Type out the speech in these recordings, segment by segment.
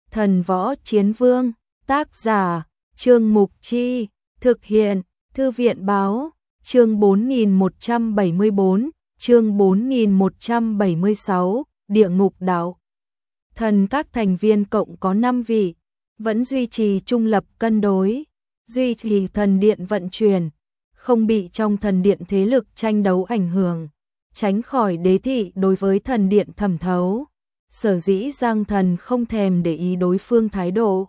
Thần Võ Chiến Vương, tác giả, Trương Mục Chi, thực hiện, Thư viện Báo, chương 4174, chương 4176, Địa Ngục Đạo. Thần các thành viên cộng có 5 vị, vẫn duy trì trung lập cân đối, duy trì thần điện vận chuyển, không bị trong thần điện thế lực tranh đấu ảnh hưởng, tránh khỏi đế thị đối với thần điện thẩm thấu. Sở dĩ Giang Thần không thèm để ý đối phương thái độ.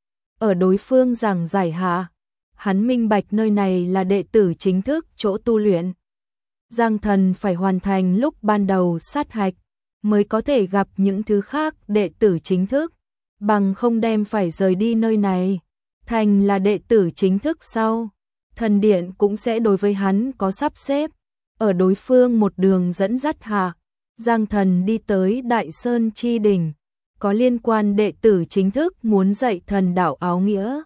Ở đối phương giảng giải hạ, hắn minh bạch nơi này là đệ tử chính thức chỗ tu luyện. Giang Thần phải hoàn thành lúc ban đầu sát hạch, mới có thể gặp những thứ khác đệ tử chính thức, bằng không đem phải rời đi nơi này. Thành là đệ tử chính thức sau, thần điện cũng sẽ đối với hắn có sắp xếp. Ở đối phương một đường dẫn dắt hạ, Giang Thần đi tới Đại Sơn Chi Đỉnh, có liên quan đệ tử chính thức muốn dạy thần đạo áo nghĩa.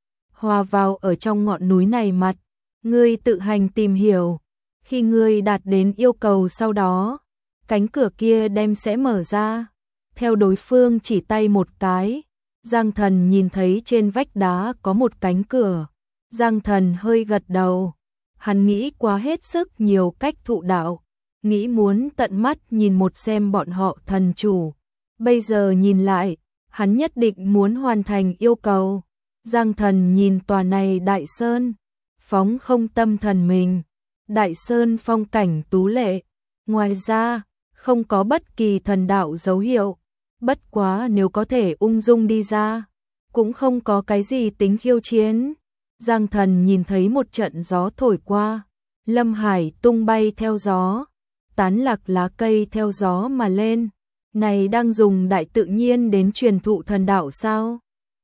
Hòa vào ở trong ngọn núi này mặt, ngươi tự hành tìm hiểu, khi ngươi đạt đến yêu cầu sau đó, cánh cửa kia đem sẽ mở ra. Theo đối phương chỉ tay một cái, Giang Thần nhìn thấy trên vách đá có một cánh cửa. Giang Thần hơi gật đầu, hắn nghĩ quá hết sức nhiều cách thụ đạo, nghĩ muốn tận mắt nhìn một xem bọn họ thần chủ. Bây giờ nhìn lại, hắn nhất định muốn hoàn thành yêu cầu. Giang Thần nhìn tòa này Đại Sơn, phóng không tâm thần mình. Đại Sơn phong cảnh tú lệ, ngoài ra, không có bất kỳ thần đạo dấu hiệu. Bất quá nếu có thể ung dung đi ra, cũng không có cái gì tính khiêu chiến. Giang Thần nhìn thấy một trận gió thổi qua, lâm hải tung bay theo gió, tán lạc lá cây theo gió mà lên. Này đang dùng đại tự nhiên đến truyền thụ thần đạo sao?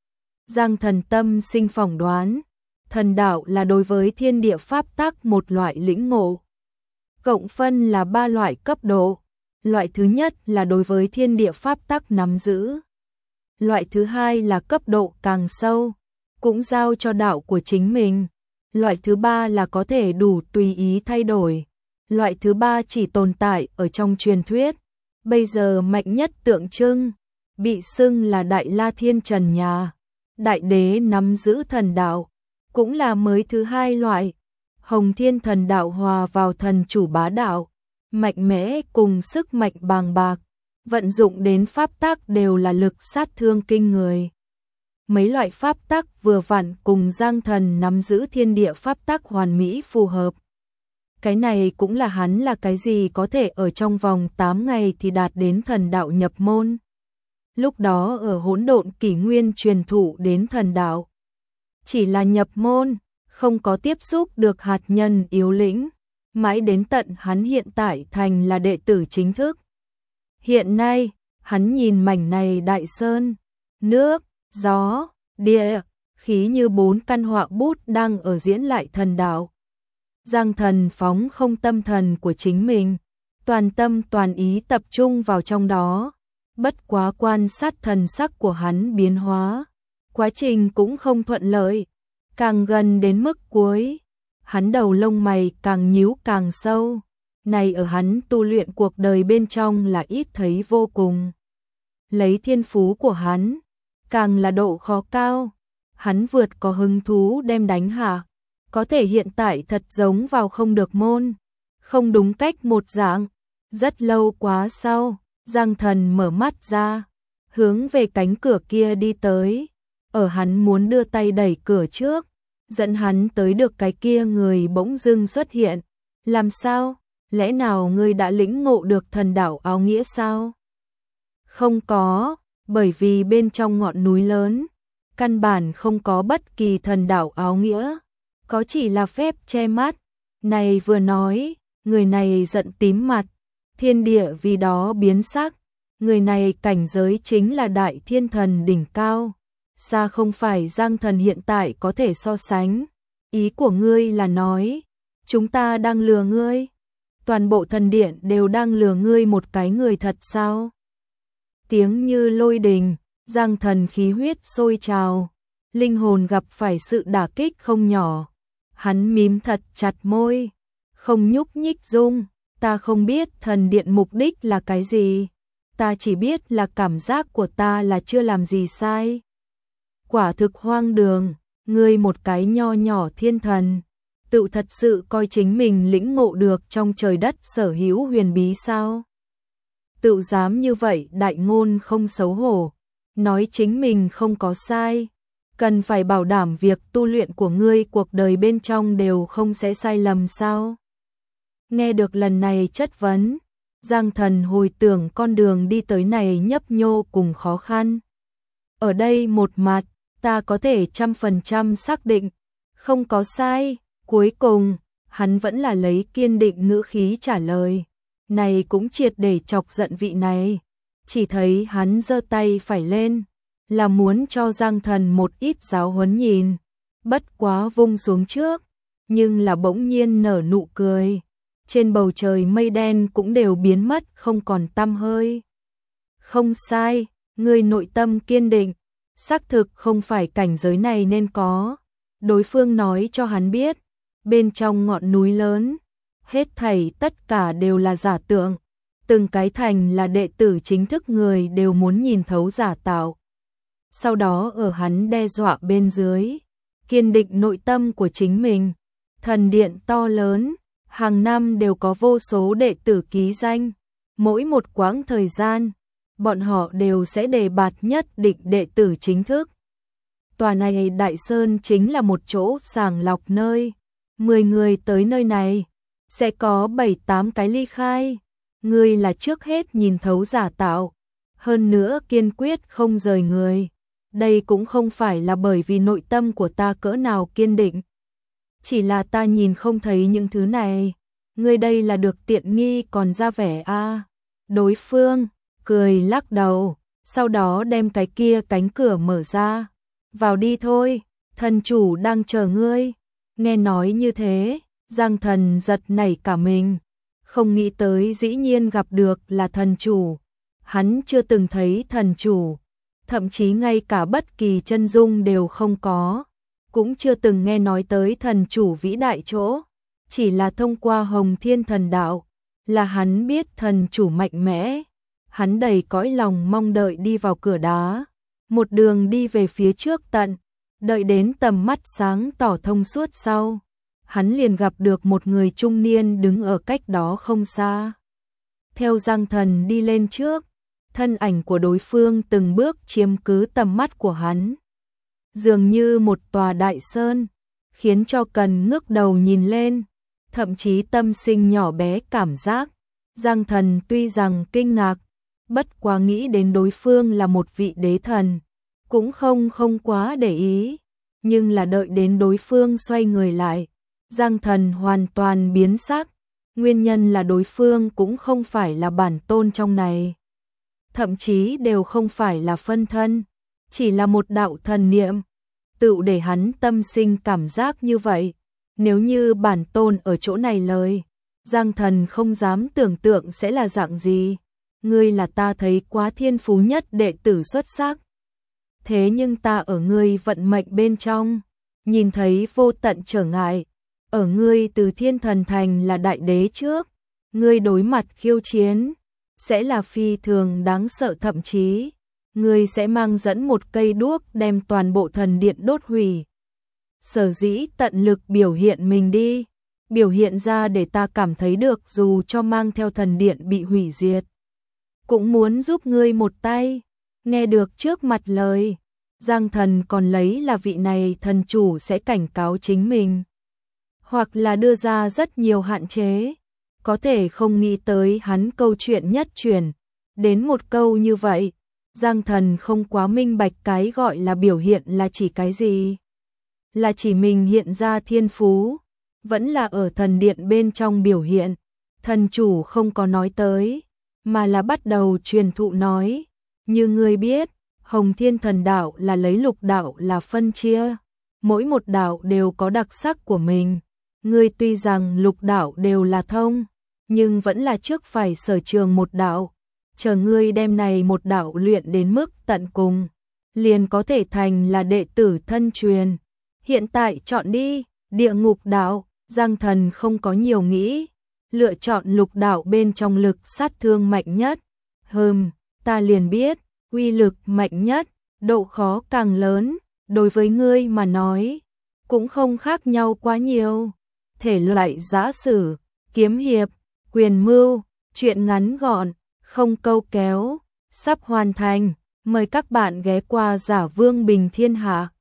Giang Thần tâm sinh phỏng đoán, thần đạo là đối với thiên địa pháp tắc một loại lĩnh ngộ. Cộng phân là 3 loại cấp độ. Loại thứ nhất là đối với thiên địa pháp tắc nắm giữ. Loại thứ hai là cấp độ càng sâu, cũng giao cho đạo của chính mình. Loại thứ ba là có thể đủ tùy ý thay đổi. Loại thứ ba chỉ tồn tại ở trong truyền thuyết. Bây giờ mạnh nhất tượng trưng, bị xưng là Đại La Thiên Trần Nhà. Đại đế nắm giữ thần đạo, cũng là mới thứ hai loại. Hồng Thiên thần đạo hòa vào thần chủ bá đạo, mạnh mẽ cùng sức mạnh bàng bạc, vận dụng đến pháp tắc đều là lực sát thương kinh người. Mấy loại pháp tắc vừa vặn cùng Giang Thần nắm giữ thiên địa pháp tắc hoàn mỹ phù hợp. Cái này cũng là hắn là cái gì có thể ở trong vòng 8 ngày thì đạt đến thần đạo nhập môn. Lúc đó ở hỗn độn kỷ nguyên truyền thụ đến thần đạo. Chỉ là nhập môn, không có tiếp xúc được hạt nhân yếu lĩnh. Mãi đến tận hắn hiện tại thành là đệ tử chính thức. Hiện nay, hắn nhìn mảnh này Đại Sơn, nước, gió, địa, khí như 4 căn họa bút đang ở diễn lại thần đạo. Giang Thần phóng không tâm thần của chính mình, toàn tâm toàn ý tập trung vào trong đó. Bất quá quan sát thần sắc của hắn biến hóa, quá trình cũng không thuận lợi, càng gần đến mức cuối, hắn đầu lông mày càng nhíu càng sâu. Này ở hắn tu luyện cuộc đời bên trong là ít thấy vô cùng. Lấy thiên phú của hắn, càng là độ khó cao, hắn vượt có hứng thú đem đánh hạ. Có thể hiện tại thật giống vào không được môn, không đúng cách một dạng. Rất lâu quá sau, Giang Thần mở mắt ra, hướng về cánh cửa kia đi tới. Ở hắn muốn đưa tay đẩy cửa trước, dẫn hắn tới được cái kia người bỗng dưng xuất hiện. Làm sao? Lẽ nào ngươi đã lĩnh ngộ được thần đạo áo nghĩa sao? Không có, bởi vì bên trong ngọn núi lớn, căn bản không có bất kỳ thần đạo áo nghĩa, có chỉ là phép che mắt. Này vừa nói, người này giận tím mặt, thiên địa vì đó biến sắc. Người này cảnh giới chính là đại thiên thần đỉnh cao, xa không phải Giang Thần hiện tại có thể so sánh. Ý của ngươi là nói, chúng ta đang lừa ngươi? Toàn bộ thần điện đều đang lừa ngươi một cái người thật sao? Tiếng như lôi đình, Giang Thần khí huyết sôi trào, linh hồn gặp phải sự đả kích không nhỏ. Hắn mím thật chặt môi, không nhúc nhích dung. Ta không biết thần điện mục đích là cái gì. ta chỉ biết là cảm giác của ta là chưa làm gì sai. Quả thực hoang đường, ngươi một cái nho nhỏ thiên thần, tự thật sự coi chính mình lĩnh ngộ được trong trời đất sở hữu huyền bí sao? Tự dám như vậy đại ngôn không xấu hổ, nói chính mình không có sai, cần phải bảo đảm việc tu luyện của ngươi cuộc đời bên trong đều không sẽ sai lầm sao? Nghe được lần này chất vấn, Giang Thần hồi tưởng con đường đi tới này nhấp nhô cùng khó khăn. Ở đây một mặt, ta có thể 100% xác định, không có sai, cuối cùng, hắn vẫn là lấy kiên định ngữ khí trả lời. Này cũng triệt để chọc giận vị này, chỉ thấy hắn giơ tay phải lên, là muốn cho Giang Thần một ít giáo huấn nhìn, bất quá vung xuống trước, nhưng là bỗng nhiên nở nụ cười. Trên bầu trời mây đen cũng đều biến mất không còn tăm hơi. Không sai, người nội tâm kiên định, xác thực không phải cảnh giới này nên có. Đối phương nói cho hắn biết, bên trong ngọn núi lớn, hết thảy tất cả đều là giả tượng, từng cái thành là đệ tử chính thức người đều muốn nhìn thấu giả tạo. Sau đó ở hắn đe dọa bên dưới, kiên định nội tâm của chính mình, thần điện to lớn, hàng năm đều có vô số đệ tử ký danh, mỗi một quãng thời gian, bọn họ đều sẽ đề bạt nhất định đệ tử chính thức. Tòa này Đại Sơn chính là một chỗ sàng lọc nơi, 10 người tới nơi này, sẽ có 7-8 cái ly khai, ngươi là trước hết nhìn thấu giả tạo, hơn nữa kiên quyết không rời người. Đây cũng không phải là bởi vì nội tâm của ta cỡ nào kiên định, chỉ là ta nhìn không thấy những thứ này, ngươi đây là được tiện nghi còn ra vẻ a. Đối phương cười lắc đầu, sau đó đem cái kia cánh cửa mở ra, vào đi thôi, thần chủ đang chờ ngươi. Nghe nói như thế, Giang Thần giật nảy cả mình, không nghĩ tới dĩ nhiên gặp được là thần chủ, hắn chưa từng thấy thần chủ, thậm chí ngay cả bất kỳ chân dung đều không có, cũng chưa từng nghe nói tới thần chủ vĩ đại chỗ, chỉ là thông qua Hồng Thiên Thần Đạo, là hắn biết thần chủ mạnh mẽ, hắn đầy cõi lòng mong đợi đi vào cửa đá, một đường đi về phía trước tận, đợi đến tầm mắt sáng tỏ thông suốt sau, hắn liền gặp được một người trung niên đứng ở cách đó không xa. Theo Giang Thần đi lên trước, thân ảnh của đối phương từng bước chiếm cứ tầm mắt của hắn, dường như một tòa đại sơn, khiến cho cần ngước đầu nhìn lên, thậm chí tâm sinh nhỏ bé cảm giác. Giang Thần tuy rằng kinh ngạc, bất quá nghĩ đến đối phương là một vị đế thần, cũng không quá để ý, nhưng là đợi đến đối phương xoay người lại, Giang Thần hoàn toàn biến sắc, nguyên nhân là đối phương cũng không phải là bản tôn trong này, thậm chí đều không phải là phân thân, chỉ là một đạo thần niệm, tự để hắn tâm sinh cảm giác như vậy. Nếu như bản tôn ở chỗ này lời, Giang Thần không dám tưởng tượng sẽ là dạng gì. Ngươi là ta thấy quá thiên phú nhất đệ tử xuất sắc. Thế nhưng ta ở ngươi vận mệnh bên trong, nhìn thấy vô tận trở ngại. Ở ngươi từ Thiên Thần Thành là đại đế trước, ngươi đối mặt khiêu chiến, sẽ là phi thường đáng sợ, thậm chí ngươi sẽ mang dẫn một cây đuốc đem toàn bộ thần điện đốt hủy. Sở dĩ tận lực biểu hiện mình đi, biểu hiện ra để ta cảm thấy được dù cho mang theo thần điện bị hủy diệt, cũng muốn giúp ngươi một tay. Nghe được trước mặt lời, Giang Thần còn lấy là vị này thần chủ sẽ cảnh cáo chính mình, hoặc là đưa ra rất nhiều hạn chế, có thể không nghĩ tới hắn câu chuyện nhất truyền đến một câu như vậy. Giang Thần không quá minh bạch cái gọi là biểu hiện là chỉ cái gì, là chỉ mình hiện ra thiên phú, vẫn là ở thần điện bên trong biểu hiện. Thần chủ không có nói tới, mà là bắt đầu truyền thụ nói, như ngươi biết, Hồng Thiên Thần Đạo là lấy lục đạo là phân chia, mỗi một đạo đều có đặc sắc của mình. Ngươi tuy rằng lục đạo đều là thông, nhưng vẫn là trước phải sở trường một đạo, chờ ngươi đem này một đạo luyện đến mức tận cùng, liền có thể thành là đệ tử thân truyền. Hiện tại chọn đi, địa ngục đạo. Giang Thần không có nhiều nghĩ, lựa chọn lục đạo bên trong lực sát thương mạnh nhất. ta liền biết, uy lực mạnh nhất, độ khó càng lớn, đối với ngươi mà nói, cũng không khác nhau quá nhiều. Thể loại giã sử, kiếm hiệp, quyền mưu, truyện ngắn gọn, không câu kéo, sắp hoàn thành. Mời các bạn ghé qua Giả Vương Bình Thiên Hạ.